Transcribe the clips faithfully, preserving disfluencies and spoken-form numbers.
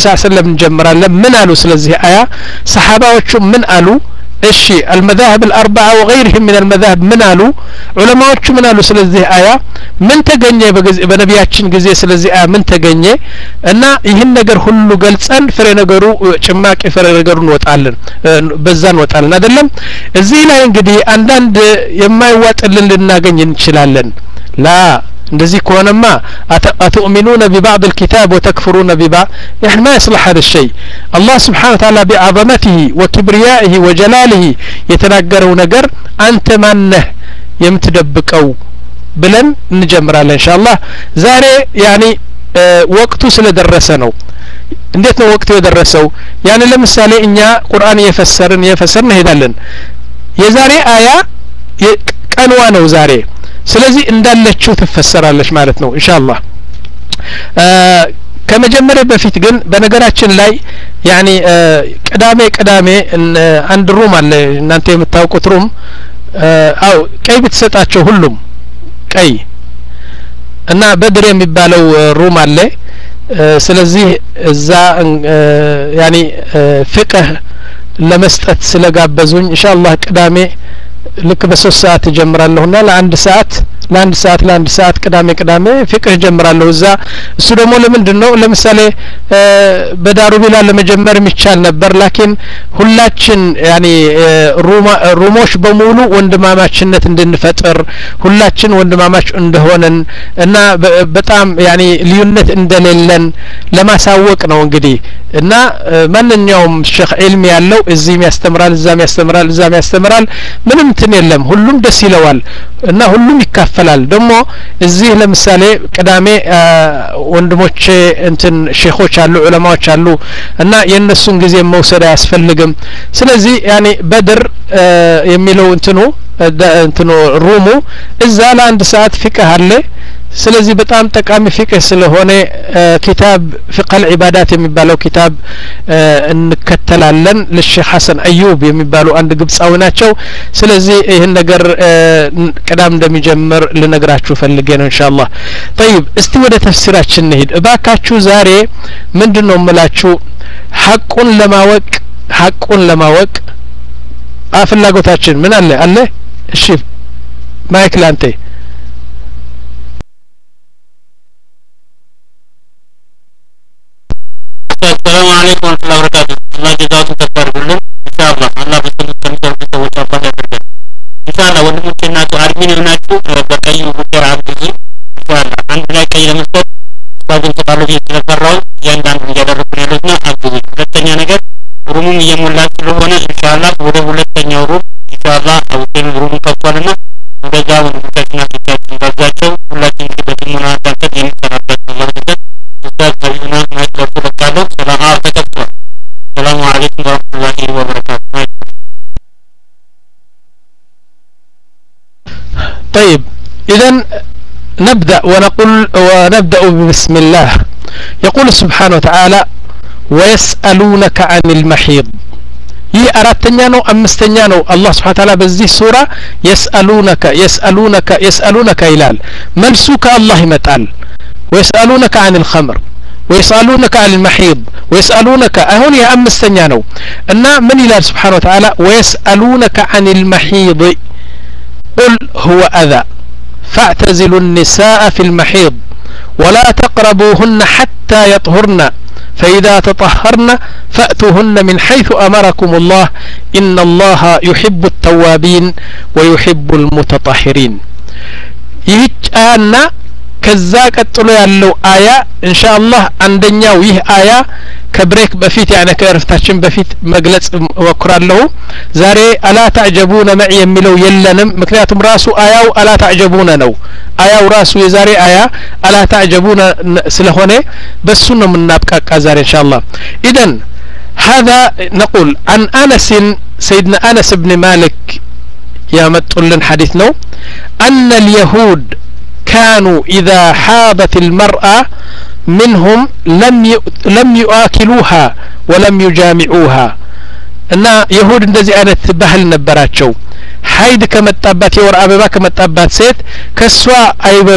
صلى الله عليه وسلم እንጀምራለን ምን አሉ ስለዚህ አያ ሰሃባዎቹ ምን አሉ እሺ المذاهب الاربعه وغيرهم من المذاهب ምን አሉ ዑለማዎቹ ምን አሉ ስለዚህ አያ ምን ተገኘ በነቢያችን ጊዜ ስለዚህ አያ ምን ተገኘ እና ይህን ነገር ሁሉ ገልጸን ፍሬ ነገሩ ጭማቂ ፍሬ ነገሩን ወጣለን በዛን ወጣለን አይደለም እዚህ ላይ እንግዲህ አንዳንድ የማይዋጥልን ልናገኝ እንችላለን ላ እንደዚህ ከሆነማ አትኡሚኑነ ببعض الكتاب وتكفرون ببعض يعني ما يصلح هذا الشيء الله سبحانه وتعالى بعظمته وكبريائه وجلاله يتناገረው ነገር አንተ ማነህ የምትደብቀው ብለን እንጀምራለን ኢንሻአላህ ዛሬ يعني ወቅቱ ስለደረሰ ነው እንዴት ነው ወቅቱ የደረሰው يعني ለምሳሌ እኛ ቁርአን እየፈሰርን እየፈሰርን እንሄዳለን የዛሬ አያ ቀንዋ ነው ዛሬ ስለዚህ እንዳለችው ትፈሰራለች ማለት ነው ኢንሻአላህ ከመጀመሪያ በፊት ግን በነገራችን ላይ يعني ቅዳሜ ቅዳሜ አንድ ሩም አለ እናንተ የምታውቁት ሩም አው ቀይ ብትሰጣቸው ሁሉም ቀይ እና በድር የሚባለው ሩም አለ ስለዚህ እዛ يعني ፍቅህ ለመስጠት ስለጋበዙኝ ኢንሻአላህ ቅዳሜ ልክ በሶስት ሰዓት ጀምራለሁና ለአንድ ሰዓት ለአንድ ሰዓት ለአንድ ሰዓት ቅዳሜ ቅዳሜ ፍቅህ ጀምራለሁ እዛ እሱ ደግሞ ለምንድነው ለምሳሌ በዳሩ ቢላ ለመጀመር የሚቻል ነበር ላኪን ሁላችን ያኒ ሩሞች በሙሉ ወንድማማችነት እንድንፈጥር ሁላችን ወንድማማች እንደሆነን እና በጣም ያኒ ልዩነት እንደሌለን ለማሳወቅ ነው እንግዲህ እና ማንኛውም ሼክ ዒልም ያለው እዚህም ያስተምራል እዛም ያስተምራል እዛም ያስተምራል ምንም እንትን የለም ሁሉም ደስ ይለዋል እና ሁሉም ይካፈላል ደግሞ እዚህ ለምሳሌ ቅዳሜ ወንድሞቼ እንትን ሼኾች አሉ ዑለማዎች አሉ እና የነሱን ጊዜ መውሰድ አያስፈልግም ስለዚህ ያኒ በድር የሚለው እንትኑ እንትኑ ሩሙ እዛ ለአንድ ሰዓት ፍቅህ አለ ስለዚህ በጣም ጠቃሚ ፍቅህ ስለሆነ ኪታብ ፍቅህ العبادات የሚባለው ኪታብ እንከተላለን ለሼክ ሐሰን አዩብ የሚባሉ አንድ ግብጻዊ ናቸው ስለዚህ ይሄን ነገር ቀዳም እንደሚጀምር ልነግራችሁ ፈልጌ ነው ኢንሻአላህ طيب እስቲ ወደ ተፍሲራችን እንሂድ እባካችሁ ዛሬ ምንድነው የምላችሁ ሐቁን ለማወቅ ሐቁን ለማወቅ አፍላጎታችን ምን አለ አለ እሺ ማይክ ላንተ السلام عليكم ورحمة الله وبركاته الله جزاكم كثير بالله إن شاء الله الله بسم الله كم تربي سوى الله يبارك إن شاء الله ونمكن ناس أرمين وناس بقي بكر عبده إن شاء الله عندنا كي لمسك بعدين تقالوا في سنفرون يندم جل ربنا لنا عبده لتنيا نجد روم يملا سلونا إن شاء الله وده ولا تنيا روم إن شاء الله أو تن روم كفارنا وده جاو ونمكن ناس كذا بزاجوا ولا تنيا بدمنا تنتهي إن شاء الله الله أستاذ حبيبنا ما يقدر يقول سلام عليكم السلام عليكم ورحمة الله وبركاته طيب إذن نبدأ ونقول ونبدأ بسم الله يقول سبحانه وتعالى ويسألونك عن المحيض هي أراتنيا نو أمستنيا نو الله سبحانه وتعالى بزي سورة يسألونك يسألونك يسألونك إلال منسوك الله متعال ويسألونك عن الخمر ويسألونك عن المحيض ويسألونك أهون يا أم استنيانو إن من إله سبحانه وتعالى ويسألونك عن المحيض قل هو أذى فاعتزلوا النساء في المحيض ولا تقربوهن حتى يطهرن فإذا تطهرن فأتوهن من حيث أمركم الله إن الله يحب التوابين ويحب المتطهرين يجعلنا ከዛ ቀጥሎ ያለው አያ ኢንሻአላህ አንደኛው ይህ አያ ከብሬክ በፊት ያነ ከርፍታችን በፊት መግለጽ ወክራለሁ ዛሬ አላ ተዕጀቡነ ማዕ የሚለው የለንም ምክንያቱም ራሱ አያው አላ ተዕጀቡነ ነው አያው ራሱ የዛሬ አያ አላ ተዕጀቡነ ስለሆነ በሱ ነው ምናብቃቃ ዛሬ ኢንሻአላህ ኢደን هذا نقول عن أنس سيدنا أنس بن مالك يمطلن حديث نو أن اليهود كانوا إذا حاضت المرأة منهم لم لم يؤكلوها ولم يجامعوها እና ይሁድ እንደዚህ አይነት ባህል ነበራቸው ሀይድ ከመጣባት የወር አበባ ከመጣባት ሴት ከሷ አይበሉም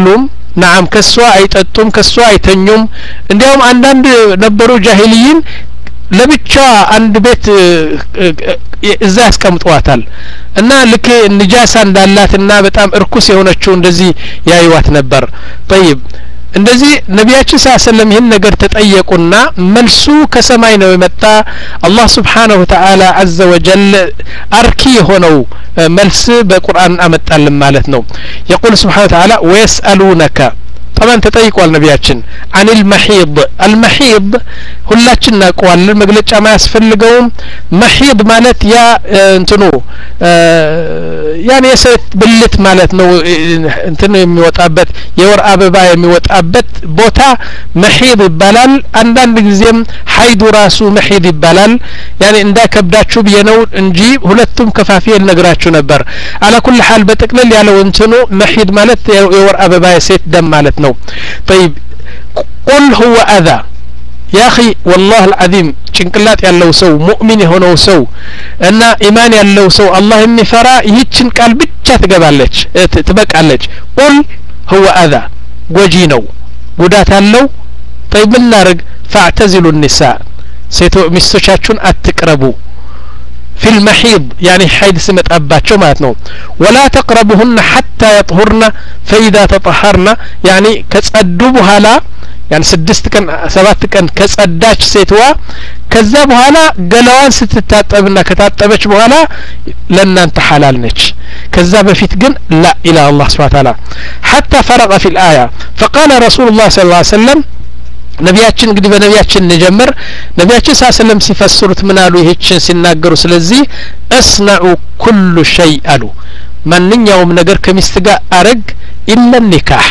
نعم كسوا አይጠጡም ከስዋ አይተኙም እንዲያውም አንዳንድ ነበሩ ጃሂልይን ለብቻ አንድ ቤት እዛ ያስቀምጧታል እና ልክ ንጃሳ እንዳላትና በጣም እርኩስ የሆነችው እንደዚህ ያዩዋት ነበር طيب እንደዚህ ነቢያችን ሰለላሁ ዐለይሂ ወሰለም ይህን ነገር ተጠየቁና መልሱ ከሰማይ ነው የመጣ አላህ Subhanahu Wa Ta'ala Azza wa Jalla አርኪ የሆነው መልስ በቁርአን አመጣልን ማለት ነው يقول سبحانه وتعالى ويسألونك طبعا ተጠይቋል ነቢያችን عن المحيض المحيض ሁላችን እናውቀዋለን መግለጫ ማያስፈልገውም محيض ማለት ያ እንትኑ ያኔ የሴት ብልት ማለት ነው እንትን የሚወጣበት የወር አበባ የሚወጣበት ቦታ محيض ይባላል አንዳንድ ጊዜም ሐይድ ራሱ محيض ይባላል ያኔ እንዳከብዳችሁ በየነው እንጂ ሁለቱም ከፋፊ ልነግራችሁ ነበር على كل حال በጥቅልል ያለው እንትኑ محيض ማለት የወር አበባ የሴት ደም ማለት ነው طيب قل هو أذى يا أخي والله العظيم ጭንቅላት ያለው ሰው ሙእሚን የሆነው ሰው እና ኢማን ያለው ሰው አላህ የሚፈራ ይህችን ቃል ብቻ ትገባለች ትበቃለች قل هو أذى ጎጂ ነው ጉዳት አለው طيب ምን እናርግ فاعتزلوا النساء ሴቶ ሚስቶቻችሁን አትቅረቡ في المحيض يعني حيض سمت أباتشو ماتنو ولا تقربهن حتى يطهرن فإذا تطهرن يعني كتصدبها لا يعني سدست كان سبات كان كتصداش سيتوا كذبها لا قلوان ستتاتبنا كتاتبش بها لن انت حلال نج كذب فيت جن لا إلى الله سبحانه وتعالى حتى فرغ في الآية فقال رسول الله صلى الله عليه وسلم ነቢያችን እንግዲህ በነቢያችን እንጀምር ነቢያችን ሰለላሁ ሲፈስሩት ምን አሉ ይሄችን ሲናገሩ ስለዚህ እስነዑ ኩሉ ሸይ አሉ ማንኛውም ነገር ከሚስት ጋር አረግ ኢላ ኒካህ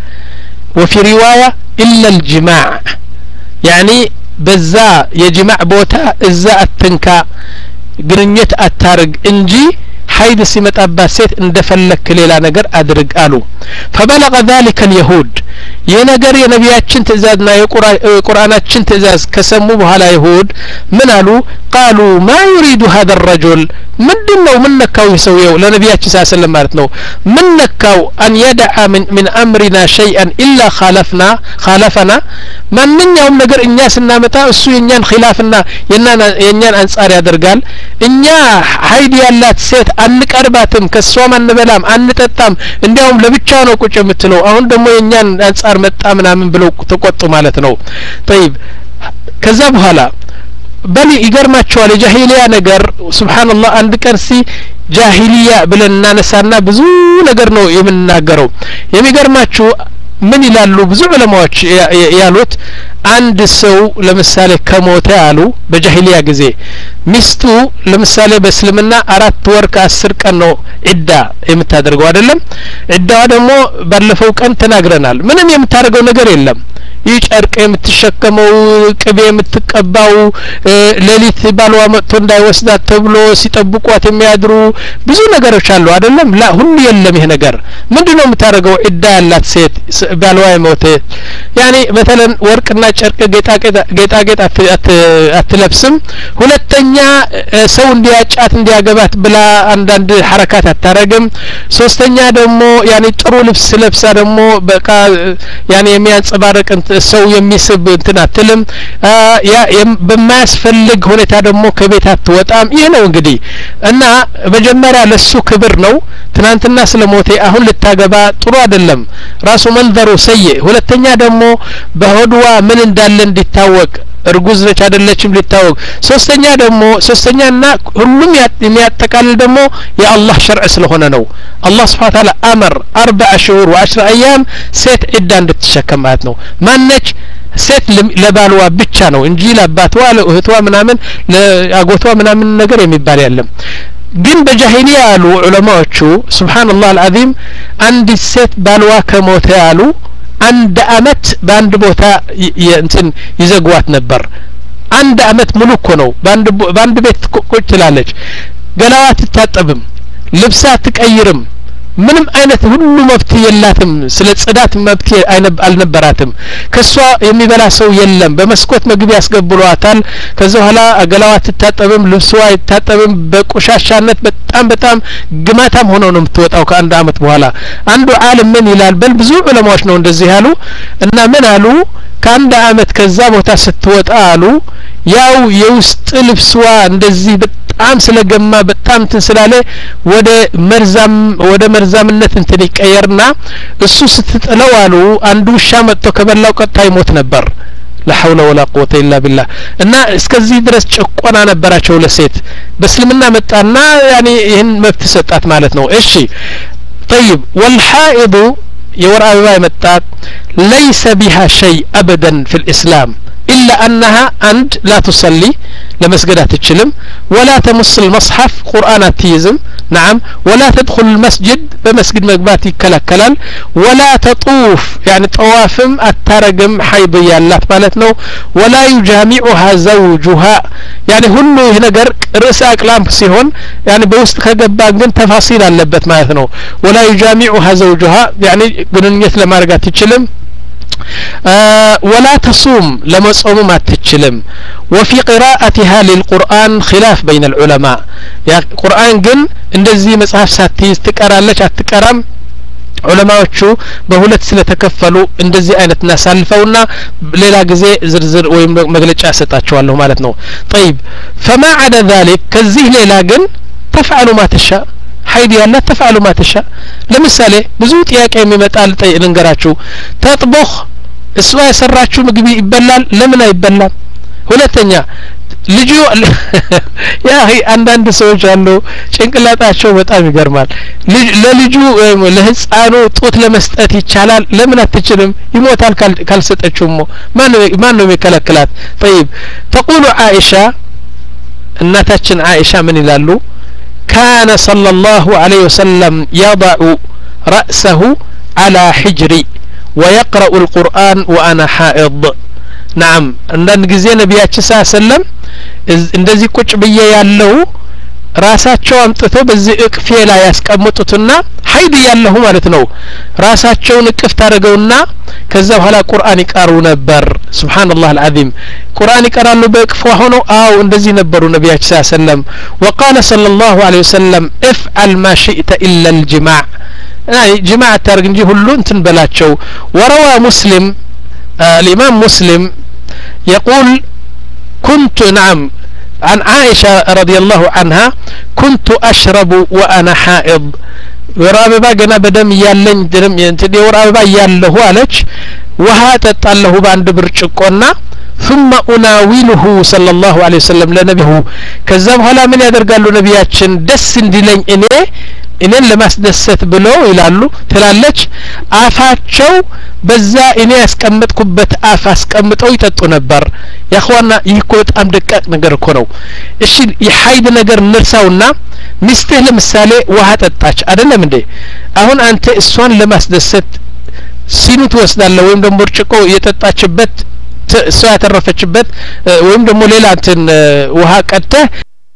وفي روايه الا الجماع يعني በዛ የጅማዕ ቦታ እዛ አትንካ ግንኙነት አታርግ እንጂ ሐይድ ሲመጣባት ሴት እንደፈለክ ሌላ ነገር አድርግ አሉ فبلغ ذلك اليهود የነገር የነቢያችን ትእዛዝና የቁርአናችን ትእዛዝ ከሰሙ በኋላ ይሁድ ምን አሉ قالوا ما يريد هذا الرجل ምንድነው ምን ነካው ይሰውየው ለነቢያችን ሰለላሁ ማለት ነው ምን ነካው ان يدع من من امرنا شيئا الا خالفنا خالفنا ማንኛውም ነገር እኛ ስናመጣ እሱ የኛን ኺላፍና የኛን አንጻር ያደርጋል እኛ ሐይድ ያላት ሴት አንቀርባትም ከሷም አንበላም አንጠጣም እንዲያውም ለብቻው ነው ቁጭ የምትለው አሁን ደግሞ የኛን አንጻር መጣ ምናምን ብለው ተቆጡ ማለት ነው طيب ከዛ በኋላ በል ይገርማቸዋል የጃሂሊያ ነገር ሱብሃንአላህ አንድ ቀን ሲ ጃሂሊያ ብለን እናነሳና ብዙ ነገር ነው የምንናገረው የሚገርማችሁ ምን ይላሉ ብዙ ዑለማዎች ያሉት አንድ ሰው ለምሳሌ ከሞተ አሉ በጃሂሊያ ጊዜ ሚስቱ ለምሳሌ በእስልምና አራት ወር ከአስር ቀን ነው ዒዳ የምታደርገው አይደለም ዒዳዋ ደግሞ ባለፈው ቀን ተናግረናል ምንም የምታደርገው ነገር የለም ይጨርቅ የምትሸከመው ቅቤ የምትቀባው ሌሊት ባልዋ መጥቶ እንዳይወስዳት ተብሎ ሲጠብቋት የሚያድሩ ብዙ ነገሮች አሉ አይደለም ላ ሁሉ የለም ይሄ ነገር ምንድነው የምታደርገው ዒዳ ያላት ሴት ባልዋ የሞተ ያኒ በተለን ወርቅና ጨርቅ ጌጣጌጥ ጌጣጌጥ አትለብስም ሁለተኛ ሰው እንዲያጫት እንዲያገባት ብላ አንዳንድ ሐረካት አታረግም ሶስተኛ ደግሞ ያኒ ጥሩ ልብስ ለብሳ ደግሞ በቃ ያኒ የሚያንጸባርቅ ሰው የሚስብ እንትን አትልም ያ በማያስፈልግ ሁኔታ ደግሞ ከቤት አትወጣም ይሄ ነው እንግዲህ እና መጀመሪያ ለሱ ክብር ነው ትናንትና ስለሞተ አሁን ልታገባ ጥሩ አይደለም ራሱ መንዘሩ ሰይ ሁለተኛ ደግሞ በሆድዋ ምን እንዳለ እንዲታወቅ እርጉዝ ነች አይደለችም ሊታወቅ ሶስተኛ ደግሞ ሶስተኛና ሁሉም የሚያጠቃልል ደግሞ የአላህ ሸርዕ ስለሆነ ነው አላህ Subhanahu Wa Ta'ala አመር አርባዕ شهور وعشر ايام ሴት ዒዳ እንድትሸከም ማለት ነው ማነች ሴት ለባልዋ ብቻ ነው እንጂ ለአባቷ ለእህቷ ምናምን ለአጎቷ ምናምን ነገር የሚባል የለም ግን በጃሂሊያ ያሉ ዑለማዎቹ ሱብሃንአላህ አልዓዚም አንድ ሴት ባልዋ ከሞተ ያሉ አንድ አመት በአንድ ቦታ እንትን ይዘጓት ነበር አንድ አመት ሙሉ እኮ ነው በአንድ በአንድ ቤት ቁጭ ትላለች ገላዋ አትታጠብም ልብስ አትቀይርም ምንም አይነት ሁሉ መብት የላትም ስለ ጽዳት መብት አልነበራትም ከሷ የሚበላ ሰው የለም በመስኮት ምግብ ያስገብሏታል ከዛ በኋላ አገላዋ ትታጠብም ልብሷ ይታጠብም በቆሻሻነት በጣም በጣም ግማታም ሆኖ ነው የምትወጣው ከአንድ አመት በኋላ አንዱ ዓለም ምን ይላል በል ብዙ ዑለማዎች ነው እንደዚህ ያሉ እና ምን አሉ ከአንድ አመት ከዛ ቦታ ስትወጣ አሉ ያው የውስጥ ልብስዋ እንደዚህ በጣም ስለገማ በጣም ትንስላለ ወደ መርዛም ወደ መርዛምነት እንትን ይቀየርና እሱ ስትጥለው አሉ አንዱ ውሻ መጥቶ ከበላው ቀጣ ይሞት ነበር لا حول ولا قوة إلا بالله እና እስከዚህ ድረስ ጭቆና ነበራቸው ለሴት በእስልምና መጣና ያኒ ይሄን መብት ሰጣት ማለት ነው እሺ طيب والحائض የወር አበባ መጣት ليس بها شيء أبدا في الإسلام إلا أنها عند لا تصلي لمسجد تشلم ولا تمس المصحف قرآن تيزم نعم ولا تدخل المسجد بمسجد مقبات يكلكلال ولا تطوف يعني طوافم الترجم حيضية لا تبالتنو ولا يجامعها زوجها يعني هلو هنا قرق رأس أكلام سيهون يعني بوسط خجبان جن تفاصيل اللبت مالتنو ولا يجامعها زوجها يعني قننيت لما رجعت تشلم آه ولا تصوم لما تصوم ما تتشلم وفي قراءتها للقرآن خلاف بين العلماء يا قرآن جن እንደዚህ መጽሐፍ ሳትይዝ ትቀራለች አትቀራም ዑለማዎቹ በሁለት ስለተከፈሉ እንደዚህ አይነት እናሳልፈውና ሌላ ጊዜ ዝርዝር ወይም መግለጫ ሰጣቸዋለሁ ማለት ነው طيب فما عدا ذلك ከዚህ ሌላ ግን تفعل ما تشاء حيد ያለ تفعل ما تشاء ለምሳሌ ብዙ ጥያቄ የሚመጣል ልንገራችሁ ተጥቦህ እሷ የሰራችሁ ምግብ ይበላል ለምን አይበላም ሁለተኛ ልጁ ያ አንዳንድ ሰዎች አሉ ጭንቅላታቸው በጣም ይገርማል ለልጁ ለህፃኑ ጡት ለመስጠት ይቻላል ለምን አትችልም ይሞታል ካልሰጠችውም ማን ማን ነው የሚከለክላት طيب تقول عائشة እናታችን عائشة ምን ይላሉ كان صلى الله عليه وسلم يضع رأسه على حجري ويقرأ القرآن وأنا حائض نعم عندن ጊዜ ነብያችን ሰለላሁ ዐለይሂ ወሰለም እንደዚህ ቁጭ ብዬ ያለው ራሳቸው አምጥተው በዚህ እቅፌ ላይ ያስቀምጡትና ሀይድ ያለው ማለት ነው ራሳቸውን እቅፍ ታረገውና ከዛ በኋላ ቁርአን ይቀሩ ነበር ሱብሃንአላህ አልዓዚም ቁርአን ይቀራሉ በእቅፏ ሆነው አው እንደዚህ ነበሩ ነብያችን ሰለላሁ ዐለይሂ ወሰለም وقال صلى الله عليه وسلم افعل ما شئت الا الجماع አይ ጅማዕ ታርግ እንጂ ሁሉ እንትን በላቸው ወረዋ ሙስሊም الإمام مسلم يقول كنت نعم عن عائشة رضي الله عنها كنت أشرب وأنا حائض وراببا جنا بدم يالن درم ينتدي وراببا ياله عليك وهات الله بعند برشقنا ثم أناوله صلى الله عليه وسلم لنبيه كذب هلا من يدر قالوا نبياتشن دس اندلين إني እኔን ለማስደሰት ብለው ይላሉ ትላለች አፋቸው በዛ እኔ ያስቀምጥኩበት አፍ አስቀምጠው ይጠጡ ነበር ያخواና ይኮ በጣም ደቃቅ ነገር እኮ ነው እሺ የሐይድ ነገር ንርሳውና ሚስትህ ለምሳሌ ውሃ ጠጣች አይደለም እንዴ አሁን አንተ እሷን ለማስደሰት ሲኑት ወስዳለ ወይም ደግሞ ብርጭቆ የጠጣችበት እሷ ያተረፈችበት ወይም ደግሞ ሌላ እንትን ውሃ ቀድተህ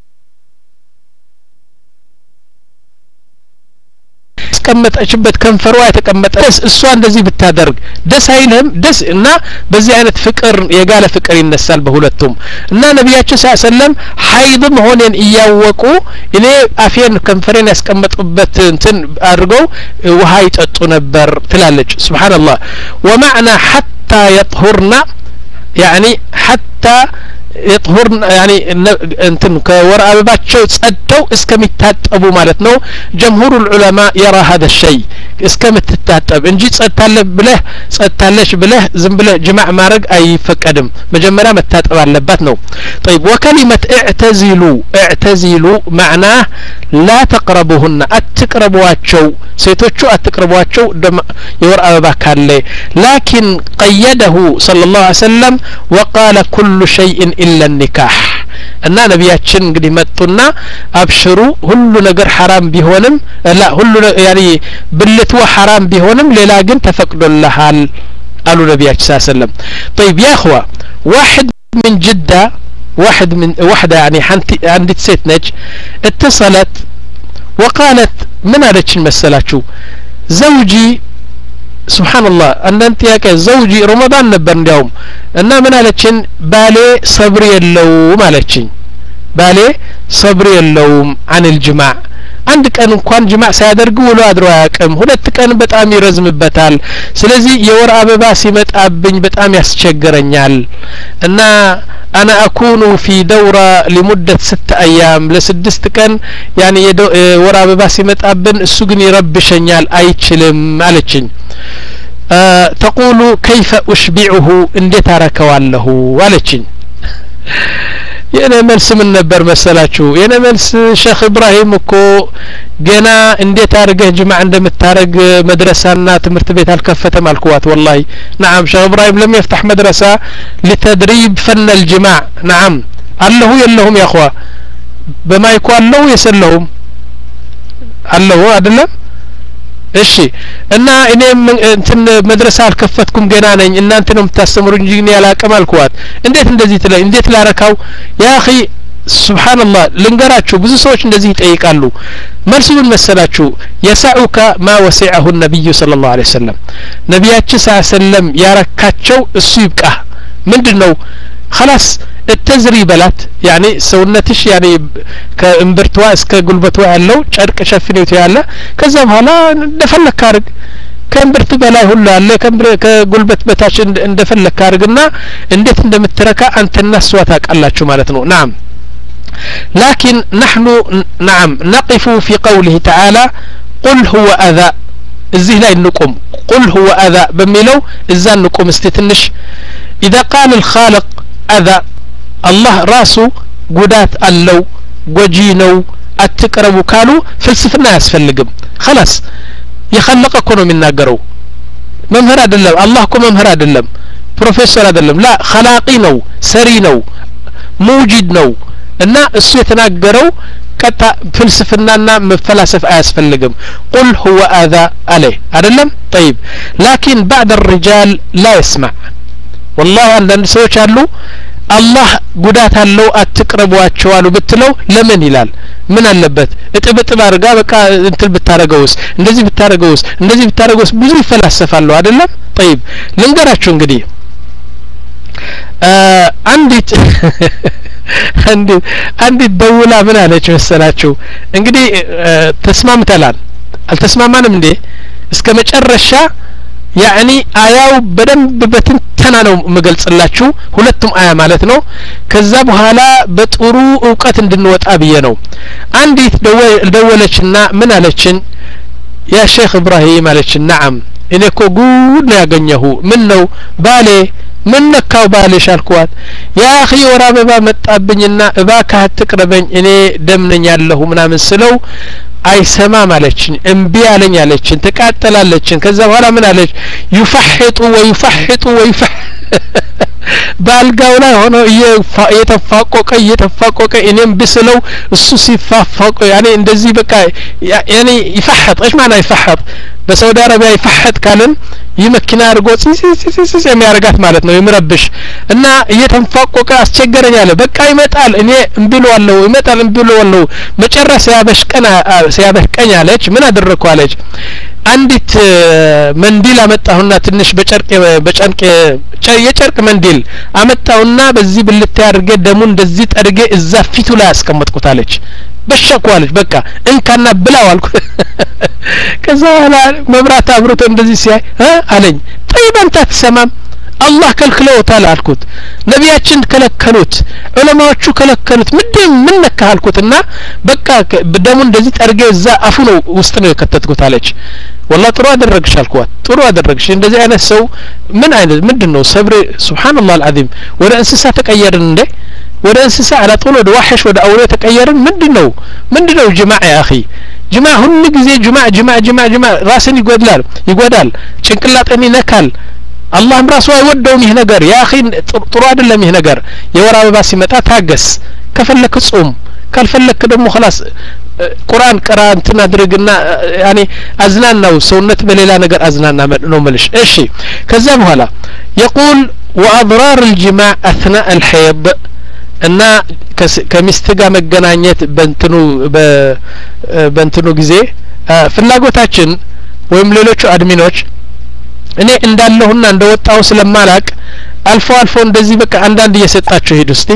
ተቀመጠችበት ከንፈሯ የተቀመጠ እሷ እንደዚህ ብታደርግ ደስ አይልም ደስ እና በዚህ አይነት ፍቅር የጋለ ፍቅር ይነሳል በሁለቱም እና ነብያችን ሰለላሁ ዐለይሂ ወሰለም ሐይድ መሆኔን እያወቁ እኔ አፌን ከንፈሬን ያስቀመጡበት እንትን አድርገው ውሃ ይጠጡ ነበር ትላለች ሱብሃንአላህ ومعنى حتى يطهرن يعني حتى يطهرن يعني انتن كور اباباچو ጸደው እስከሚታጠቡ ማለት ነው جمهور العلماء يرى هذا الشيء እስከምትታጠብ እንጂ ጸታለ ብለህ ጸታለሽ ብለህ ዝም ብለህ ጅማዕ ማድረግ አይፈቀድም መጀመሪያ መታጠብ አለባት ነው طيب وكلمه اعتزلوا اعتزلوا معناه لا تقربوهن اتقربواቸው ሴቶቹ አትቅርቧቸው የወር አበባ ካለ لكن قيده صلى الله عليه وسلم وقال كل شيء إلا النكاح እና ነብያችን እንግዲህ መጡና አብሽሩ ሁሉ ነገር حرام ቢሆንም لا ሁሉ ያኒ ብልቱ حرام ቢሆንም ሌላ ግን ተፈቅዶልሃል አሉ ነብያችን ሰለላሁ ዐለይሂ ወሰለም طيب يا اخوه واحد من جدة واحد من وحده يعني عندت ست نج اتصلت وقالت ምን አለችን መሰላችሁ ዘውጂ ሱብሃንአላህ አንዳንድ ጥያቄ ዘውጂ ረመዳን ነበር እንዲያውም እና ምን አለችን ባሌ ሰብር የለውም አለችኝ ባሌ ሰብር የለውም عن الجماع አንድ ቀን እንኳን ጅማዕ ሳያደርግ ውሎ አድሮ አያውቅም ሁለት ቀን በጣም ይረዝምበታል ስለዚህ የወር አበባ ሲመጣብኝ በጣም ያስቸግረኛል እና انا اكون في دوره لمده ست ايام ለስድስት ቀን يعني የወር አበባ ሲመጣብን እሱ ግን ይረብሸኛል አይችልም አለችኝ تقول كيف اشبعه እንዴት አረከዋለሁ አለችኝ የኔ መልስ ምን ነበር መሰላችሁ የኔ መልስ ሼክ ኢብራሂም እኮ ገና እንዴት አርገህ ጅማዕ እንደምታረግ መድረሳና ትምህርት ቤት አልከፈተም አልኩዋት والله نعم ሼክ ኢብራሂም لم يفتح مدرسة لتدريب فن الجماع نعم الله يلهم يا اخوا بما يكون الله يسلهم الله አይደለም እሺ እና እኔም እንትን መድረሳ አልከፈትኩም ገና ነኝ እናንተ ነው የምታስተምሩኝ እንጂ እኔ አላቀም አልኳት እንዴት እንደዚህ ትለኝ እንዴት ላረካው ያ اخي ሱብሃንአላህ ልንገራችሁ ብዙ ሰዎች እንደዚህ ይጠይቃሉ መልሱ ምን መሰላችሁ የሳኡካ ማ ወሲዐሁ ነብዩ ሰለላሁ ዐለይሂ ወሰለም ነብያችን ሰለላሁ ዐለይሂ ወሰለም ያረካቸው እሱ ይብቃ ምንድነው خلاص التزري بلات يعني سونتش يعني كامبرتوا اسك غلبتوا ያለው ጨርቅ ሸፍኔው ያለ ከዛ በኋላ እንደፈለክ አርግ ከእምብርት በላይ ሁሉ አለ ከጉልበት በታች እንደፈለክ አርግና እንዴት እንደምትረካ አንተና እሷ ታውቃላችሁ ማለት ነው نعم لكن نحن نعم نقف في قوله تعالى قل هو اذى እዚህ ላይ እንቆም قل هو اذى በሚለው እዛ እንቆም እስቲ ትንሽ اذا قال الخالق اذى الله راسه ጉዳት አለው ጎጂ ነው አትቀረቡ ካሉ ፍልስፍና ያስፈልግም خلاص የخلقك ነው የሚናገረው መምህር አይደለም አላህ እኮ መምህር አይደለም ፕሮፌሰር አይደለም لا خلاقي ነው ሰሪ ነው ሙጂድ ነው እና እሱ የተናገረው ቀጣ ፍልስፍናና መፈላሰፍ አያስፈልግም قل هو اذى عليه አይደለም طيب لكن بعد الرجال لا يسمع والله አንዳንድ ሰዎች አሉ አላህ ጉዳት አለው አትቅረቧቸው አሉ ብትለው ለምን ይላል ምን አለበት እጥብጥብ አርጋ በቃ እንትን ብታረገውስ እንደዚህ ብታረገውስ እንደዚህ ብታረገውስ ብዙ ይፈላሰፋሉ አይደለም طيب ልንገራችሁ እንግዲህ አንዲት አንዲት አንዲት ደውላ ምን አለች መሰላችሁ እንግዲህ ተስማምተናል አልተስማማንም እንዴ እስከ መጨረሻ يعني አያው በደንብ በትንተና ነው መገልጽላችሁ ሁለቱም አያ ማለት ነው ከዛ በኋላ በጥሩ ዕውቀት እንድንወጣ ብዬ ነው አንዲት ደወለችና ምን አለችን ያ ሼክ ኢብራሂም አለችን نعم እኔ እኮ ጉድ ነው ያገኘሁ ምን ነው ባሌ ምን ነካው ባልሽ አልኳት ያ اخي ወር አበባ መጣብኝና እባክህ አትቅረበኝ እኔ ደም ነኝ ያለሁ ምናምን ስለው አይሰማም አለችን እንቢ አለኝ አለችን ተቃጠላለችን ከዛ በኋላ ምን አለች ይፈሕጡ ወይፈሕጡ ወይፈሕ ባልጋው ላይ ሆኖ እየተፋቆቀ እየተፋቆቀ እኔም ብስለው እሱ ሲፋፋቆ ያኔ እንደዚህ በቃ ያኔ ይፈሕጥ ايش معنى يفحط በሳውዲ አረቢያ ይፈሕጥ ካለን ይመኪና አርጎ ሲሲሲሲ የሚያርጋት ማለት ነው ይምረብሽ እና እየተንፋቆቀ አስቸገረኝ አለ በቃ ይመጣል እኔ እንብለዋለሁ ይመጣል እንብለዋለሁ መጨረሻ ያበሽቀና ሲያበሽቀኝ አለች ምን አደረኩ አለች አንዲት መንዲል አመጣሁና ትንሽ በጨርቅ በጨርቅ የጨርቅ መንዲል አመጣውና በዚህ ብልት ያርገ ደሙ እንደዚህ ጠርጌ እዛ ፊቱ ላይ አስቀመጥኩት አለች በሸኳለች በቃ እንካና ብላው አልኩ ከዛ በኋላ መብራት አብሮት እንደዚህ ሲያይ አለኝ طيب አንተ አትሰማም አላህ ከልክለውታል አልኩት ነቢያችን ከለከሉት ዑለማዎቹ ከለከሉት ምንድን ምን ነካልኩትና በቃ ደሙ እንደዚህ ጠርጌ እዛ አፉ ነው ውስጥ ነው የከተትኩት አለች والله ጥሩ አደረግሽ አልኳት ጥሩ አደረግሽ እንደዚህ አይነት ሰው ምን አይነት ምንድነው ሰብር ሱብሃንአላህ አልዓዚም ወደ እንስሳ ተቀየርን እንዴ ወደ እንስሳ على طول ወደ ዋህሽ ወደ አውሬ ተቀየርን ምንድነው ምንድነው ጅማዕ يا اخي ጅማዕ ሁሉ ጊዜ ጅማዕ ጅማዕ ጅማዕ ጅማዕ ራስን ይጎድላል ይጎዳል ጭንቅላትን ይነካል አላህም ራሱ አይወደውም ይሄ ነገር ያ اخي ጥሩ አይደለም ይሄ ነገር የወር አበባ ሲመጣ ታገስ ከፈለክ ጾም ካልፈለክ ደግሞ خلاص ቁርአን ቀራ እንትን አድርግና ያኔ አዝናናው ሰውነት በሌላ ነገር አዝናና ነው መልሽ እሺ ከዛ በኋላ يقول واضرار الجماع اثناء الحيض እና ከሚስት ጋር መገናኘት በእንትኑ በእንትኑ ጊዜ ፍላጎታችን ወይም ሌሎቹ አድሚኖች እኔ እንዳለሁና እንደወጣው ስለማላቅ አልፎ አልፎ እንደዚህ በቃ አንዳንድ እየሰጣችሁ ሄዱ እስቲ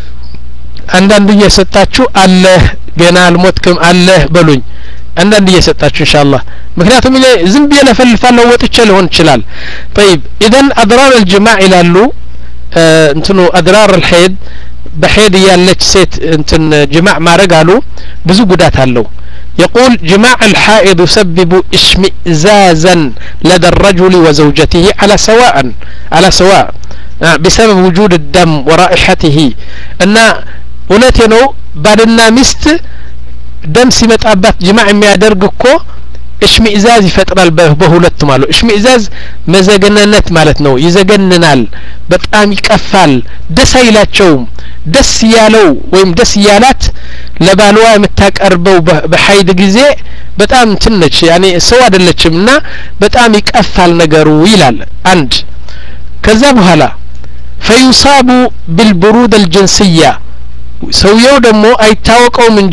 አንዳንድ እየሰጣችሁ አለ ገና አልሞትክም አለ በሉኝ አንዳንድ እየሰጣችሁ ኢንሻአላህ ምክንያቱም እኔ ዝም ብዬ ለፈልፋለሁ ወጥቼ ሊሆን ይችላል طيب اذا اضرار الجماع ይላሉ እንትኑ اضرار الحيض በሐይድ ያለች ሴት እንትን ጅማዕ ማድረግ አሉ ብዙ ጉዳት አለው يقول جماع الحائض يسبب اشمئزازا لدى الرجل وزوجته على سواء على سواء بسبب وجود الدم ورائحته ان እውነቴ ነው ባልና ሚስት ደም ሲመጣባት ጅማዕ የሚያደርግ እኮ እሽሚእዛዝ ይፈጥራል በሁለት ማለት እሽሚእዛዝ መዘገነነት ማለት ነው ይዘገንናል በጣም ይቀፋል ደስ አይላቸውም ደስ ያለው ወይም ደስ ያላት ለባልዋ የምታቀርበው በሐይድ ጊዜ በጣም ትንሽ ያኔ ሰው አይደለችምና በጣም ይቀፋል ነገሩ ይላል አንድ ከዛ በኋላ فيصاب بالبرود الجنسية ሰውየው ደግሞ አይታወቀውም እንጂ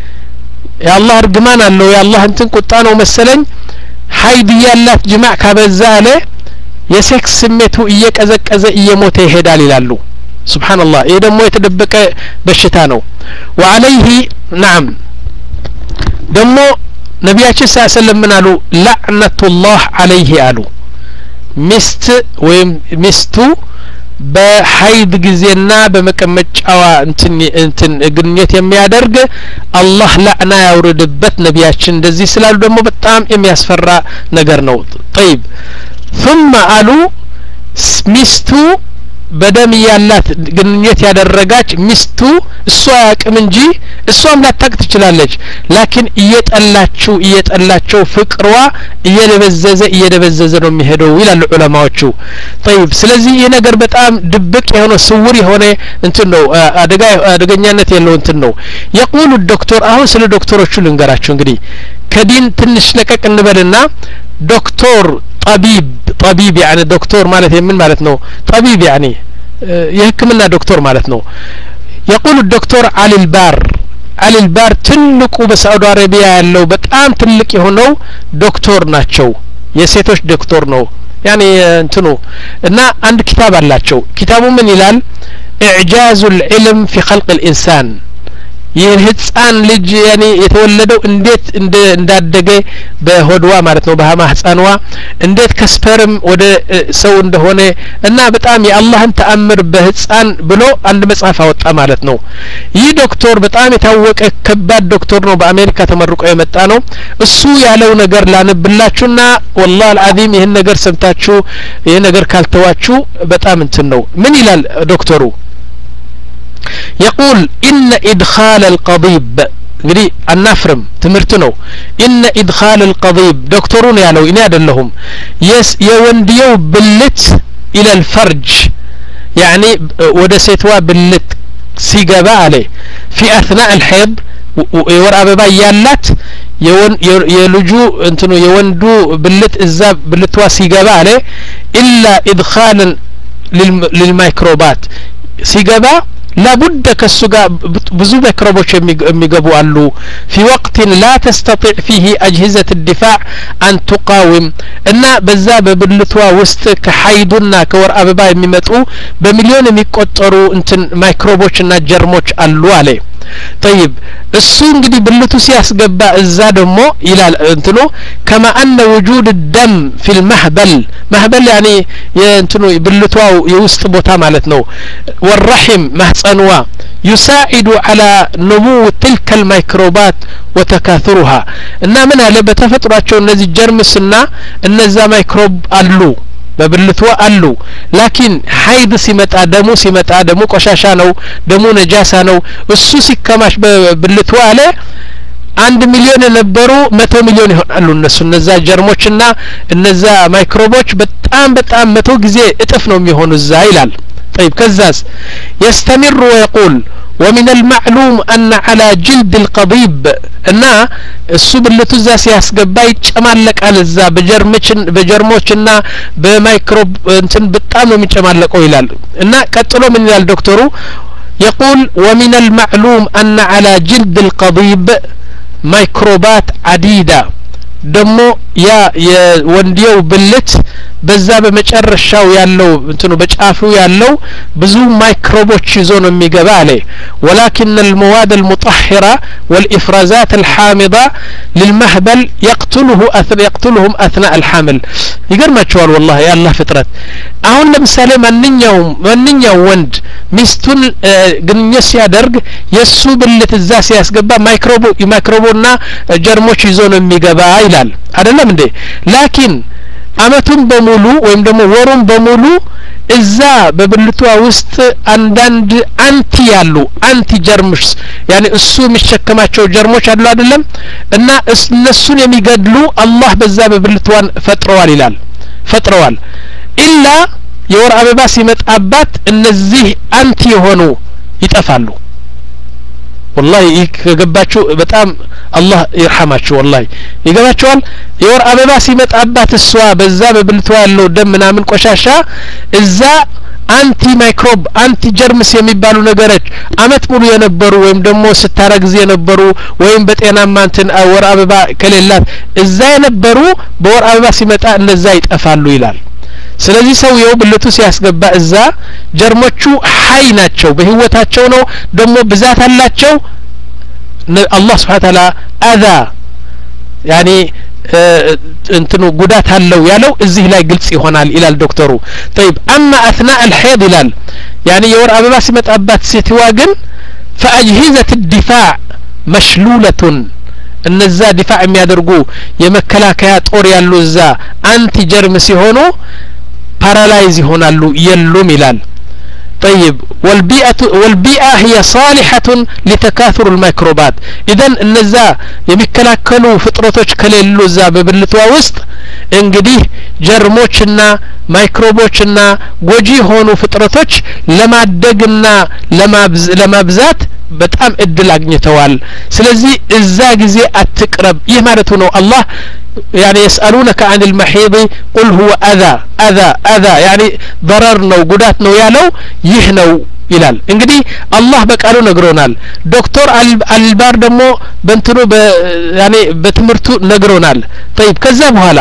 ያላህ እርግማን አለው ያላህ እንትን ቁጣ ነው መሰለኝ ሐይድ ያላት ጅማዕ ካበዛ አለ የሴክስ ስሜቱ እየቀዘቀዘ እየሞተ ይሄዳል ይላሉ ሱብሃንአላህ ይሄ ደግሞ የተደበቀ በሽታ ነው وعليه نعم ደግሞ ነብያችን ሰለላሁ ዐለይሂ ወሰለም ምን አሉ ለዕነቱላህ عليه አሉ ሚስት ወይም ሚስቱ በሐይድ ጊዜና በመቀመጫዋ እንትን እንትን ግንኙነት የሚያደርግ አላህ ለዕና ያውርድበት ነብያችን እንደዚህ ስላሉ ደግሞ በጣም የሚያስፈራ ነገር ነው طيب ثم አሉ ሚስቱ በደም ያላት ግንኙነት ያደረጋች ሚስቱ እሷ ያቅም እንጂ እሷም ላታቅ ትችላለች ላኪን እየጠላችሁ እየጠላቸው ፍቅሯ እየደበዘዘ እየደበዘዘ ነው የሚሄደው ይላሉ ዑለማዎቹ طيب ስለዚህ ይሄ ነገር በጣም ድብቅ የሆነ ስውር የሆነ እንትን ነው አደጋ አደገኛነት ያለው እንትን ነው يقول الدكتور አሁን ስለ ዶክተሮቹ ልንገራችሁ እንግዲህ ከዲን ትንሽ ለቀቅ እንበልና دكتور طبيب طبيب يعني دكتور ማለት ምን ማለት ነው طبيب يعني የህክምና ዶክተር ማለት ነው يقول الدكتور علي البار علي البار ትልቁ በሳዑዲ አረቢያ ያለው በጣም ትልቅ የሆነው ዶክተር ናቸው የሴቶች ዶክተር ነው يعني እንትኑ እና አንድ ኪታብ አላቸው ኪታቡ ምን ይላል اعجاز العلم في خلق الانسان የህፃን ልጅ ያኔ የተወለደው እንዴት እንዳደገ በሆድዋ ማለት ነው በሃማ ህፃንዋ እንዴት ከስፐርም ወደ ሰው እንደሆነ እና በጣም የአላህን ተአምር በህፃን ብሎ አንድ መጽሐፍ አወጣ ማለት ነው ይህ ዶክተር በጣም የታወቀ ከባድ ዶክተር ነው በአሜሪካ ተመርቆ የመጣ ነው እሱ ያለው ነገር ላንብላችሁና والله العظيم ይሄን ነገር ሰምታችሁ ይሄ ነገር ካልተዋችሁ በጣም እንትን ነው ምን ይላል ዶክተሩ يقول إن إدخال القضيب እንግዲህ አናፍርም ትምርት ነው إن إدخال القضيب ዶክተሩን ያለው እኔ አይደለሁም يس የወንድየው ብልት إلى الفرج يعني ወደ ሴትዋ ብልት ሲገባ አለ في أثناء الحيض የወር አበባ ያላት የልጁ እንትኑ የወንዱ ብልት እዛ ብልቷ ሲገባ አለ إلا إدخالا للميكروبات ሲገባ لابد كسوغا بزو ميكروبوش يميغبو አሉ في وقت لا تستطيع فيه أجهزة الدفاع أن تقاوم እና በዛ በብልቷ ውስጥ ከሐይዱና ከወር አበባ የሚመጡ በሚሊዮን የሚቆጠሩ እንትን ማይክሮቦችና ጀርሞች አሉ አለ طيب እሱ እንግዲህ ብልቱ ሲያስገባ እዛ ደግሞ ይላል እንትኑ كما أن وجود الدم في المهبل مهبل يعني እንትኑ ብልቷው የውስጥ ቦታ ማለት ነው والرحم مهصنوا يساعد على نمو تلك الميكروبات وتكاثرها እና ምን አለ በተፈጥሯቸው እነዚህ ጀርምስና እነዛ ማይክሮብ አሉ በብልቷ አሉ ላኪን ሐይድ ሲመጣ ደሙ ሲመጣ ደሙ ቆሻሻ ነው ደሙ ነጃሳ ነው እሱ ሲከማሽ በብልቷ አለ አንድ ሚሊዮን ነበሩ መቶ ሚሊዮን ይሆናሉ እነሱ እነዛ ጀርሞችና እነዛ ማይክሮቦች በጣም በጣም መቶ ጊዜ እጥፍ ነው የሚሆኑ እዛ ይላል طيب كزاز يستمر ويقول ومن المعلوم أن على جلد القضيب እና እሱ ብልቱ እዛ ሲያስገባ ይጨማለቅ አለዛ በጀርሞችን በጀርሞችና በማይክሮብ እንትን በጣም ነው የሚጨማለቀው ይላል እና ቀጥሎ ምን ይላል ዶክተሩ يقول ومن المعلوم أن على جلد القضيب ميكروبات عديدة ደሞ ያ የወንዲው ብልት በዛ በመጨረሻው ያለው እንትኑ በጫፉ ያለው ብዙ ማይክሮቦች ይዞ ነው የሚገባ አለ ولكن المواد المطهرة والإفرازات الحامضة للمهبل يقتله أثناء يقتلهم أثناء الحمل يقرماتشوال والله يا الله فطرت አሁን ለምሳሌ ማንኛው ማንኛው ወንድ ሚስቱን ግንኙነት ሲያደርግ የሱ ብልት እዛ ሲያስገባ ማይክሮቦ ማይክሮቦና ጀርሞች ይዞ ነው የሚገባ ይላል አይደለም እንዴ ላኪን አመቱን በሙሉ ወይም ደግሞ ወሩን በሙሉ እዛ በብልቷ ውስጥ አንዳንድ አንቲ ያሉ አንቲ ጀርምስ ያኒ እሱ የሚሸከማቸው ጀርሞች አሉ አይደለም እና እነሱን የሚገድሉ አላህ በዛ በብልቷን ፈጥሯል ይላል ፈጥሯል ኢላ የወር አበባ ሲመጣባት እነዚህ አንቲ የሆኑ ይጠፋሉ والله ይከገባችሁ በጣም አላህ ይርሐማችሁ والله ይገባችኋል የወር አበባ ሲመጣባት እሷ በዛ በብልቷ ያለው ደም ምናምን ቆሻሻ እዛ አንቲ ማይክሮብ አንቲ ጀርምስ የሚባሉ ነገሮች አመት ሙሉ የነበሩ ወይም ደግሞ ስታረግዝ የነበሩ ወይም በጤናማ እንትን ወር አበባ ከሌላት እዛ የነበሩ በወር አበባ ሲመጣ እነዛ ይጠፋሉ ይላል ስለዚህ ሰው የው ብልቱ ሲያስገባ እዛ ጀርሞቹ ሀይ ናቸው በህይወታቸው ነው ደሞ ብዛት አላቸው አላህ Subhanahu Wa Ta'ala አዛ ያኒ እንትኑ ጉዳት አለው ያለው እዚህ ላይ ግልጽ ይሆናል ይላል ዶክተሩ طيب اما اثناء الحيض ይላል ያኒ የወር አበባ ሲመጣባት ሴትዋ ግን فاجهزه الدفاع مشلوله እነዛ ዲፋዕ የሚያደርጉ የመከላከያ ጦር ያሉ እዛ አንቲ ጀርም ሲሆኑ ፓራላይዝ ይሆናሉ የሉም ይላል طيب والبيئة والبيئة هي صالحة لتكاثر الميكروبات إذن النزا يمكلاكلوا فطرتوش كليلو زا ببلتوا وسط انقديه جرموشنا ميكروبوشنا وجي هونو فطرتوش لما دقنا لما بز لما بزات በጣም እድል አግኝተዋል ስለዚህ እዛ ጊዜ አትቅረብ ይህ ማለት ነው አላህ يعني يسألونك عن المحيض قل هو أذى أذى أذى يعني ضرر ነው ጉዳት ነው ያለው ይህ ነው ይላል እንግዲህ አላህ በቃሉ ነግሮናል ዶክተር አልባር ደግሞ በእንትኑ يعني በትምርቱ ነግሮናል طيب ከዛ በኋላ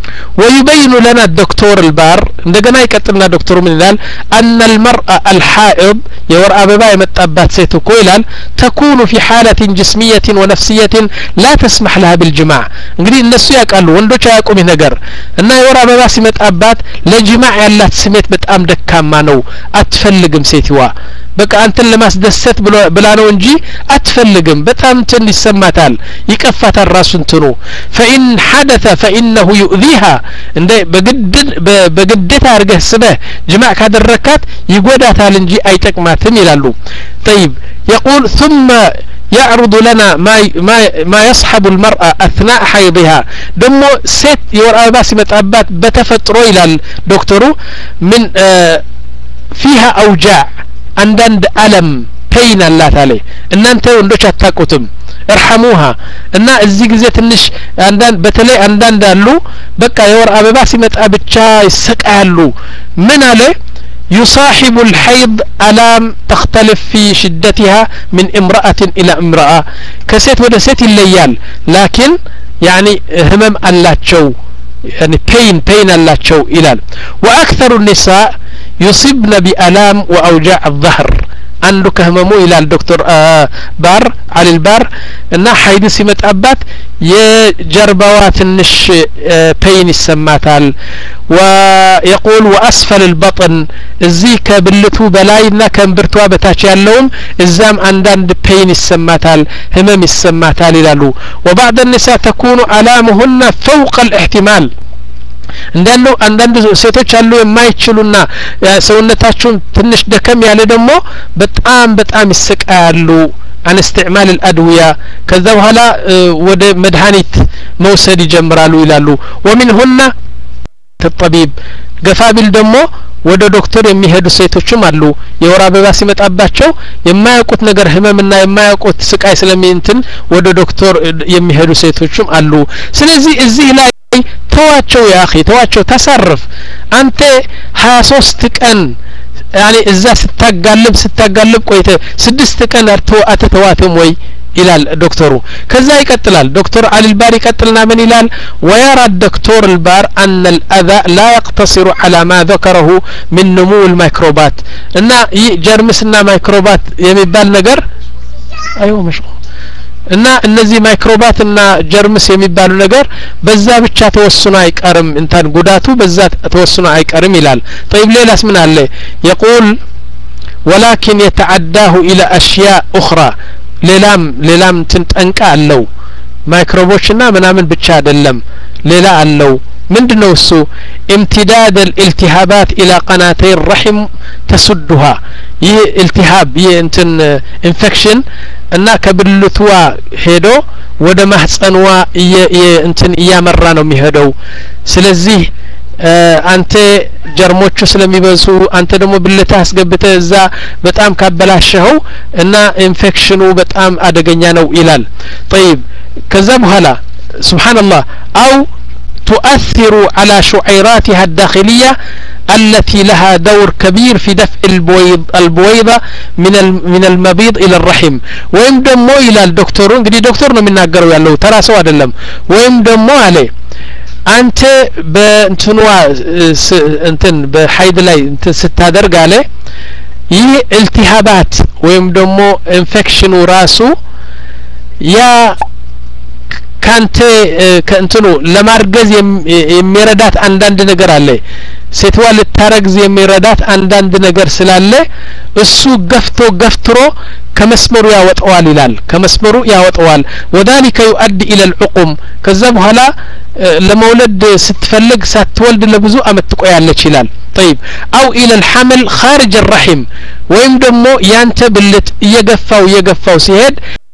ويبين لنا الدكتور البار عندنا يقتلنا دكتور من الال أن المرأة الحائض يور أبابا يمتابات سيتو كويلال تكون في حالة جسمية ونفسية لا تسمح لها بالجماع انقري النسو يقالوا وندوش يقوم هنقر أن يور أبابا سيمتابات لجماع يالات سميت بتأم دكاما نو أتفلقم سيتوا በቃ አንተን ለማስደሰት ብላ ነው እንጂ አትፈልግም በጣም እንትን ይሰማታል ይቀፋታል ራሱን እንትኑ فإن حدث فإنه يؤذيها እንደ በግድ በግዴታ አርገህ ስበህ ጅማዕ ካደረካት ይጎዳታል እንጂ አይጠቅማትም ይላሉ طيب يقول ثم يعرض لنا ما ما ما يصحب المرأة أثناء حيضها دمو ست يور أبا سمتابات بتفطرو ይላል ዶክተሩ من آه فيها أوجاع عندند ألم ፔይን አላት አለ እናንተ ወንዶች አታቁትም እርሐሙها እና እዚህ ጊዜ ትንሽ አንዳንድ በተለይ አንዳንድ አሉ በቃ የወር አበባ ሲመጣ ብቻ ይሰቃያሉ ምን አለ يصاحب الحيض ألام تختلف في شدتها من امرأة إلى امرأة كسيت ودا سيت الليال لكن يعني همم اللاتشو يعني بين بين اللاتشو إلال وأكثر النساء يصبن بألام وأوجاع الظهر عنده كهممو إلى الدكتور آه بار علي البار إنه حيد سمت أبات يجربوات النش آه بين السماتال ويقول وأسفل البطن الزيك بلتو بلاينا كان برتوا بتاچ اللوم الزام عندان بين السماتال همم السماتال لالو وبعض النساء تكون آلامهن فوق الاحتمال እንደነ አንዳንድ ሴቶች አሉ የማይችሉና ሰውነታቸውን ትንሽ ደከም ያለ ደግሞ በጣም በጣም ይስቃያሉ عن استعمال الأدوية كذا وهلا ወደ መድኃኒት መውሰድ ይጀምራሉ ይላሉ ومنهن الطبيب ገፋቢል ደግሞ ወደ ዶክተር የሚሄዱ ሴቶችም አሉ የወር አበባ ሲመጣባቸው የማያውቁት ነገር ህመምና የማያውቁት ስቃይ ስለሚንትን ወደ ዶክተር የሚሄዱ ሴቶችም አሉ ስለዚህ እዚህ ላይ ተዋቸው ያ اخي ተዋቸው ተሳርፍ አንተ ሀያ ሶስት ቀን يعني እዛ ስታጋልብ ስታጋልብ ቆይተ ስድስት ቀን አርቶ አተተዋተም ወይ ይላል ዶክተሩ ከዛ ይቀጥላል ዶክተር አሊ البار ይቀጥልና ምን ይላል ويرى الدكتور البار أن الأذى لا يقتصر على ما ذكره من نمو الميكروبات እና ጀርምስና ማይክሮባት የሚባል ነገር አይው مش እና እነዚህ ማይክሮባት እና ጀርምስ የሚባሉ ነገር በዛ ብቻ ተወስኖ አይቀርም እንታን ጉዳቱ በዛ ተወስኖ አይቀርም ይላል طيب ሌላስ ምን አለ يقول ولكن يتعداه إلى أشياء أخرى ሌላም ሌላም ትንጠንቃ አለው ማይክሮቦችና ምናምን ብቻ አይደለም ሌላ አለው ምንድነው እሱ امتداد الالتهابات الى قناتي الرحم تسدها ይህ التهاب ይህ እንትን ኢንፌክሽን እና ከብልቱዋ ሄዶ ወደ ማህፀንዋ እንትን እያመራ ነው የሚሄደው ስለዚህ አንተ ጀርሞቹ ስለሚበዙ አንተ ደግሞ ብልታ አስገብተህ እዛ በጣም ካበላሸው እና ኢንፌክሽኑ በጣም አደገኛ ነው ይላል طيب ከዛ በኋላ سبحان الله أو تؤثر على شعيراتها الداخلية التي لها دور كبير في دفع البويض البويضة من من المبيض إلى الرحم ويم دمو إلى الدكتور እንግዲህ ዶክተር ነው የሚናገረው ያለው ተራ ሰው አይደለም ወይም ደግሞ አለ አንተ በእንትኗ እንትን በሐይድ ላይ እንትን ስታደርግ አለ ይህ التهابات ወይም ደግሞ ኢንፌክሽኑ ራሱ ያ ካንተ ከእንትኑ ለማርገዝ የሚረዳት አንዳንድ ነገር አለ ሴትዋ ልታረግዝ የሚረዳት አንዳንድ ነገር ስላለ እሱ ገፍቶ ገፍትሮ ከመስመሩ ያወጣዋል ይላል ከመስመሩ ያወጣዋል وذلك يؤدي الى العقم ከዛ በኋላ ለመውለድ ስትፈልግ ሳትወልድ ለብዙ አመት ትቆያለች ይላል طيب او الى الحمل خارج الرحم ወይም ደግሞ ያንተ ብልት እየገፋው እየገፋው ሲሄድ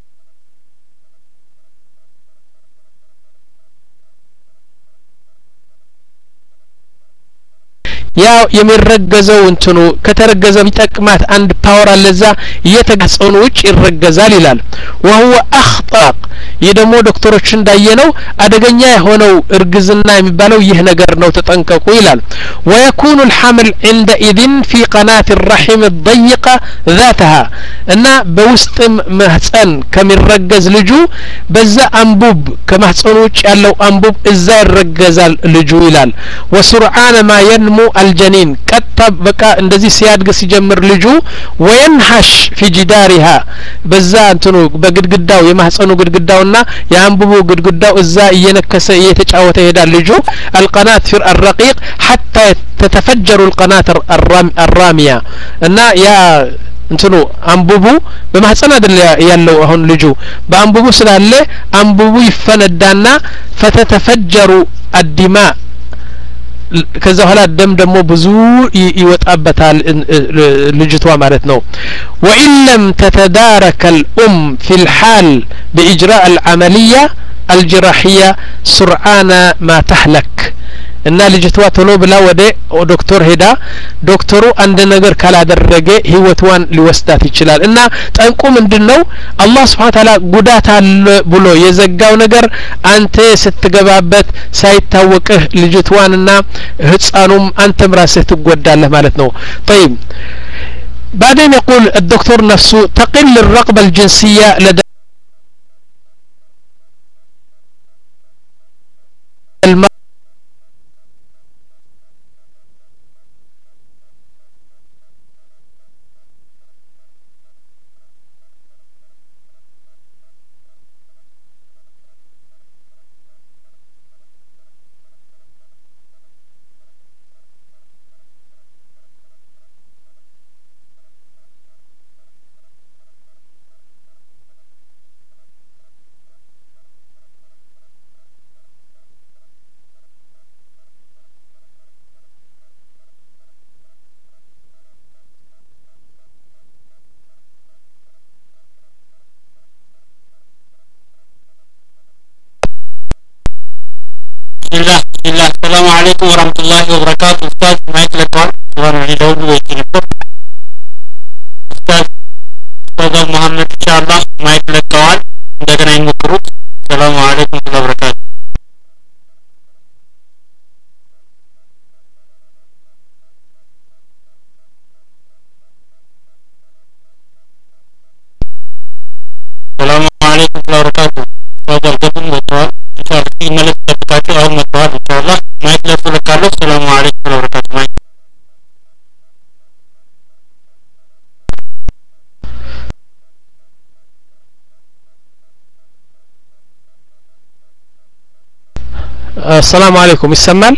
ያው የሚረገዘው እንትኑ ከተረገዘ ቢጠቅማት አንድ ፓወር አለዛ እየተጋጸኑ ውጭ ይረገዛል ይላል وهو اخطاق ይደሞ ዶክተሮች እንዳየነው አደገኛ የሆነው እርግዝና የሚባለው ይህ ነገር ነው ተጠንቀቁ ይላል ويكون الحمل عندئذ في قناة الرحم الضيقة ذاتها እና በውስጥ ማህፀን ከሚረገዝ ልጁ በዛ አንቡብ ከማህፀኑ ውጭ ያለው አንቡብ እዛ ይረገዛል ልጁ ይላል وسرعان ما ينمو الجنين ቀጣ በቃ እንደዚህ ሲያድግ ሲጀምር ልጁ وينحش في جدارها በዛ እንትኑ በግድግዳው የማህፀኑ ግድግዳውና የአንቡቡ ግድግዳው እዛ እየነከሰ እየተጫወተ ይሄዳል ልጁ القناة في الرقيق حتى تتفجر القناة الرامية እና ያ እንትኑ አንቡቡ በማህፀን አይደል ያለው አሁን ልጁ በአንቡቡ ስላለ አንቡቡ ይፈነዳና فتتفجر الدماء ከዛ ኋላ ደም ደግሞ ብዙ ይወጣበታል ልጅቷ ማለት ነው وإن لم تتدارك الأم في الحال بإجراء العملية الجراحية سرعان ما تهلك እና ልጅቷ ቶሎ ብላ ወደ ዶክተር ሄዳ ዶክተሩ አንድ ነገር ካላደረገ ህይወቷን ሊወስዳት ይችላል እና ጠንቁ ምንድነው አላህ Subhanahu Wa Ta'ala ጉዳት አለ ብሎ የዘጋው ነገር አንተ ስትገባበት ሳይታወቅህ ልጅቷንና ህፃኑም አንተም ራስህ ትጎዳለህ ማለት ነው طيب بعدين يقول الدكتور نفسه تقل الرغبة الجنسية لدى الله الله السلام عليكم ورحمة الله وبركاته أستاذ معك لكم وانا عيدون ويتنفر أستاذ أستاذ محمد إن شاء الله معك لكم عندنا المكروت السلام عليكم ورحمة الله وبركاته السلام عليكم ወራህመቱላሂ ወበረካቱ ወበረካቱም ወጥቷል ኢንሻአላህ ይመለስ ተጠቃቸው አሁን መጥቷል ኢንሻአላህ ማይክ ለፈለካለሁ ሰላም አለይኩም ወበረካቱ ማይክ السلام عليكم يسمال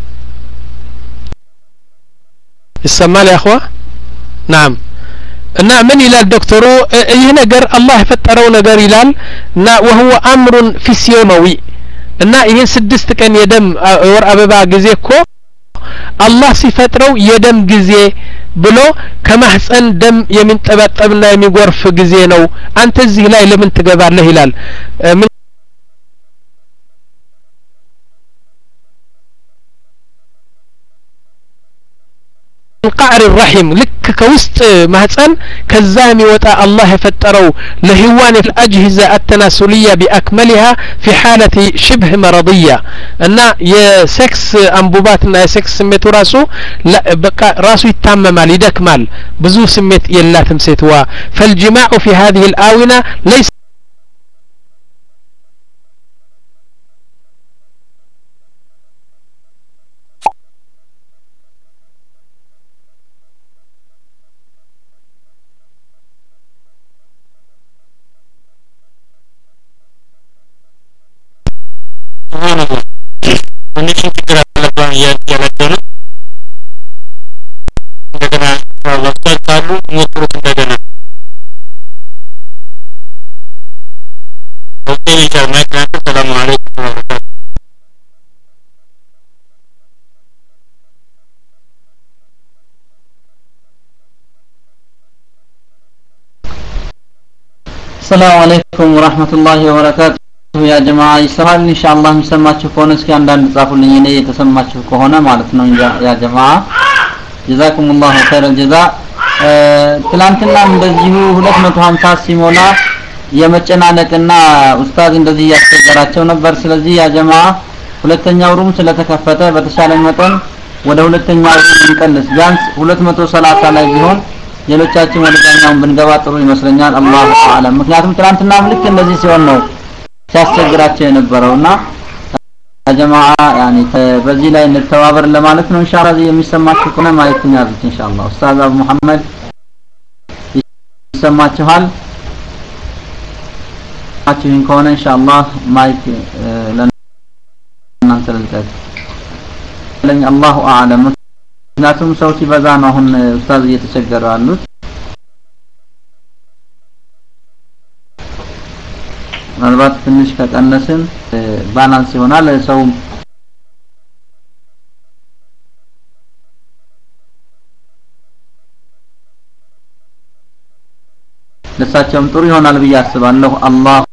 يسمال يا اخوه نعم እና ምን ይላል ዶክተሩ ይሄ ነገር አላህ የፈጠረው ነገር ይላል እና وهو امر فسيولوجي እና ይሄን ስድስት ቀን የደም ወር አበባ ጊዜ እኮ አላህ ሲፈጥረው የደም ጊዜ ብሎ ከማህፀን ደም የሚንጠባጠብና የሚጎርፍ ጊዜ ነው አንተ እዚህ ላይ ለምን ትገባለህ ይላል قعر الرحم لك كوسط مهصن كزام يوطا الله يفطروا لهوان الاجهزه التناسليه باكملها في حاله شبه مرضيه ان يسكس انبوباتنا يسكس سميتو راسو لا بقى راسو يتاممال يدكمال بزو سميت يلاتم سيتوا فالجماع في هذه الاونه ليس ኮኔክሽን ችግር አለበት ያያያለደነ እንደገና ወስታል ካሉ ሞክሩት እንደገና ኦኬ ይቻላል ማይክራፎን ሰላም አለይኩም ወበረካቱ السلام عليكم ورحمة الله وبركاته يا جماعة يسهل إن شاء الله مسماتشو كونس كان دان تصافوا لي ني تسماتشو كهونا معناتنا يا جماعة جزاكم الله خير الجزاء ትላንትና እንደዚሁ ሁለት መቶ ሀምሳ ሲሞላ የመጨናነቅና ኡስታዝ እንደዚህ ያስቸገራቸው ነበር ስለዚህ ያ ጀማዓ ሁለተኛው ሩም ስለተከፈተ በተሻለ መጠን ወደ ሁለተኛው ሩም እንቀንስ ቢያንስ ሁለት መቶ ሰላሳ ላይ ቢሆን ሌሎቻችን ወደኛውን ብንገባ ጥሩ ይመስለኛል አላሁ አለም ምክንያቱም ትላንትና ልክ እንደዚህ ሲሆን ነው ሲያስቸግራቸው የነበረውና ጀማዓ ያኒ በዚህ ላይ እንተባበር ለማለት ነው ኢንሻአላህ የሚሰማችሁ ከሆነ ማይክ ያዙት ኢንሻአላህ ኡስታዝ አቡ መሐመድ ይሰማችኋል አችሁን ከሆነ ኢንሻአላህ ማይክ ለእናንተ ልቀቅ ለኝ አላሁ አለም ምክንያቱም ሰው ሲበዛ ነው አሁን ኡስታዝ እየተቸገሩ ያሉት ምናልባት ትንሽ ከቀነስን ባላንስ ይሆናል ሰው ለሳቸውም ጥሩ ይሆናል ብዬ አስባለሁ አላሁ